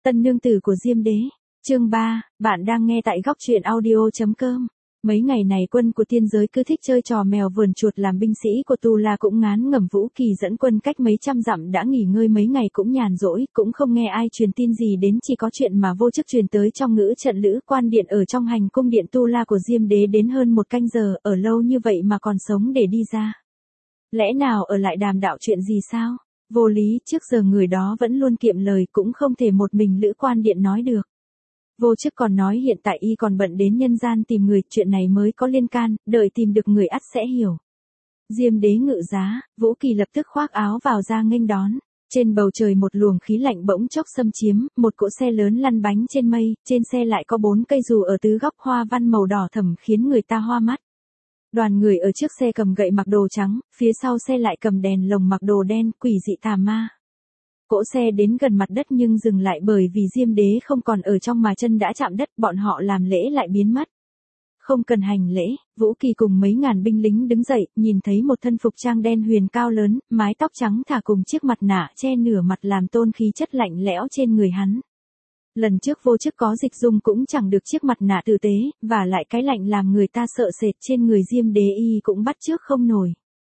Tân nương tử của Diêm Đế. Chương 3, bạn đang nghe tại góc truyện audio.com. Mấy ngày này quân của tiên giới cứ thích chơi trò mèo vườn chuột, làm binh sĩ của Tu La cũng ngán ngẩm. Vũ Kỳ dẫn quân cách mấy trăm dặm đã nghỉ ngơi mấy ngày cũng nhàn rỗi, cũng không nghe ai truyền tin gì đến, chỉ có chuyện mà vô chức truyền tới trong ngữ trận Lữ Quan Điện ở trong hành cung điện Tu La của Diêm Đế đến hơn 1 canh giờ, ở lâu như vậy mà còn sống để đi ra. Lẽ nào ở lại đàm đạo chuyện gì sao? Vô lý, trước giờ người đó vẫn luôn kiệm lời, cũng không thể một mình Lữ Quan Điện nói được. Vô chức còn nói hiện tại y còn bận đến nhân gian tìm người, chuyện này mới có liên can, đợi tìm được người ắt sẽ hiểu. Diêm Đế ngự giá, Vũ Kỳ lập tức khoác áo vào ra nghênh đón. Trên bầu trời một luồng khí lạnh bỗng chốc xâm chiếm, một cỗ xe lớn lăn bánh trên mây, trên xe lại có 4 cây dù ở tứ góc hoa văn màu đỏ thẫm khiến người ta hoa mắt. Đoàn người ở trước xe cầm gậy mặc đồ trắng, phía sau xe lại cầm đèn lồng mặc đồ đen, quỷ dị tà ma. Cỗ xe đến gần mặt đất nhưng dừng lại bởi vì Diêm Đế không còn ở trong mà chân đã chạm đất, bọn họ làm lễ lại biến mất. Không cần hành lễ, Vũ Kỳ cùng mấy ngàn binh lính đứng dậy, nhìn thấy một thân phục trang đen huyền cao lớn, mái tóc trắng thả cùng chiếc mặt nạ che nửa mặt làm tôn khí chất lạnh lẽo trên người hắn. Lần trước vô chức có Dịch Dung cũng chẳng được chiếc mặt nạ tử tế, và lại cái lạnh làm người ta sợ sệt trên người Diêm Đế y cũng bắt chước không nổi.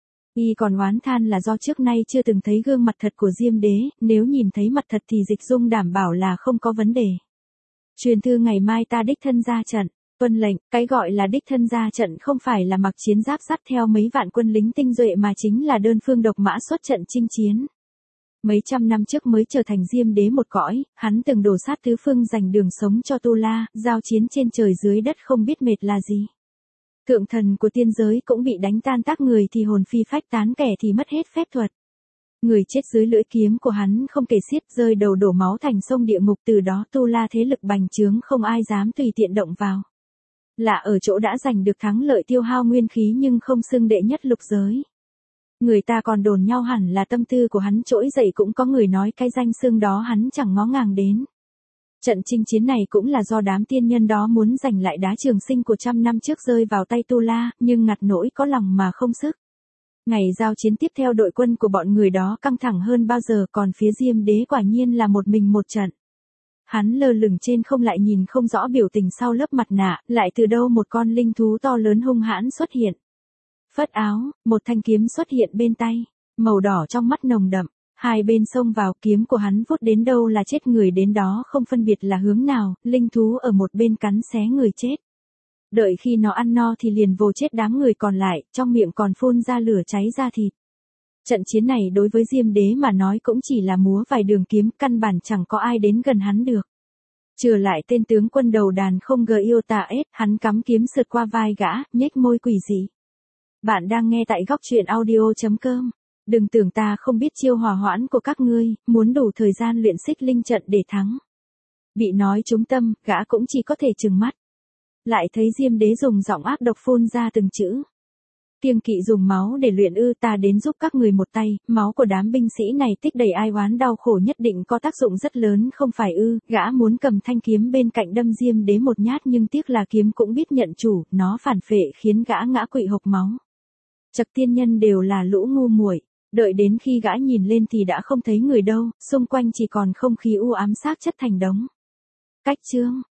Y còn oán than là do trước nay chưa từng thấy gương mặt thật của Diêm Đế, nếu nhìn thấy mặt thật thì Dịch Dung đảm bảo là không có vấn đề. Truyền thư ngày mai ta đích thân ra trận. Tuân lệnh, cái gọi là đích thân ra trận không phải là mặc chiến giáp sắt theo mấy vạn quân lính tinh duệ mà chính là đơn phương độc mã xuất trận chinh chiến. Mấy trăm năm trước mới trở thành Diêm Đế một cõi, hắn từng đổ sát tứ phương giành đường sống cho Tu La, giao chiến trên trời dưới đất không biết mệt là gì. Thượng thần của tiên giới cũng bị đánh tan tác, người thì hồn phi phách tán, kẻ thì mất hết phép thuật. Người chết dưới lưỡi kiếm của hắn không kể xiết, rơi đầu đổ máu thành sông địa ngục, từ đó Tu La thế lực bành trướng, không ai dám tùy tiện động vào. Lạ ở chỗ đã giành được thắng lợi tiêu hao nguyên khí nhưng không xưng đệ nhất lục giới. Người ta còn đồn nhau hẳn là tâm tư của hắn trỗi dậy, cũng có người nói cái danh xưng đó hắn chẳng ngó ngàng đến. Trận chinh chiến này cũng là do đám tiên nhân đó muốn giành lại đá trường sinh của 100 năm trước rơi vào tay Tu La, nhưng ngặt nỗi có lòng mà không sức. Ngày giao chiến tiếp theo đội quân của bọn người đó căng thẳng hơn bao giờ, còn phía Diêm Đế quả nhiên là một mình một trận. Hắn lơ lửng trên không, lại nhìn không rõ biểu tình sau lớp mặt nạ, lại từ đâu một con linh thú to lớn hung hãn xuất hiện. Phất áo, một thanh kiếm xuất hiện bên tay, màu đỏ trong mắt nồng đậm, hai bên xông vào, kiếm của hắn vút đến đâu là chết người đến đó, không phân biệt là hướng nào, linh thú ở một bên cắn xé người chết. Đợi khi nó ăn no thì liền vồ chết đám người còn lại, trong miệng còn phun ra lửa cháy da thịt. Trận chiến này đối với Diêm Đế mà nói cũng chỉ là múa vài đường kiếm, căn bản chẳng có ai đến gần hắn được. Trừ lại tên tướng quân đầu đàn không gờ yêu tà ết, hắn cắm kiếm sượt qua vai gã, nhếch môi quỷ dị. Bạn đang nghe tại góc truyện audio.com. Đừng tưởng ta không biết chiêu hòa hoãn của các ngươi, muốn đủ thời gian luyện xích linh trận để thắng. Bị nói trúng tâm, gã cũng chỉ có thể trừng mắt. Lại thấy Diêm Đế dùng giọng ác độc phun ra từng chữ. Kiêng kỵ dùng máu để luyện ư? Ta đến giúp các người một tay, máu của đám binh sĩ này tích đầy ai oán đau khổ, nhất định có tác dụng rất lớn không phải ư? Gã muốn cầm thanh kiếm bên cạnh đâm Diêm Đế một nhát, nhưng tiếc là kiếm cũng biết nhận chủ, nó phản phệ khiến gã ngã quỵ hộc máu. Chậc tiên nhân đều là lũ ngu muội. Đợi đến khi gã nhìn lên thì đã không thấy người đâu, xung quanh chỉ còn không khí u ám, xác chất thành đống. Cách chương,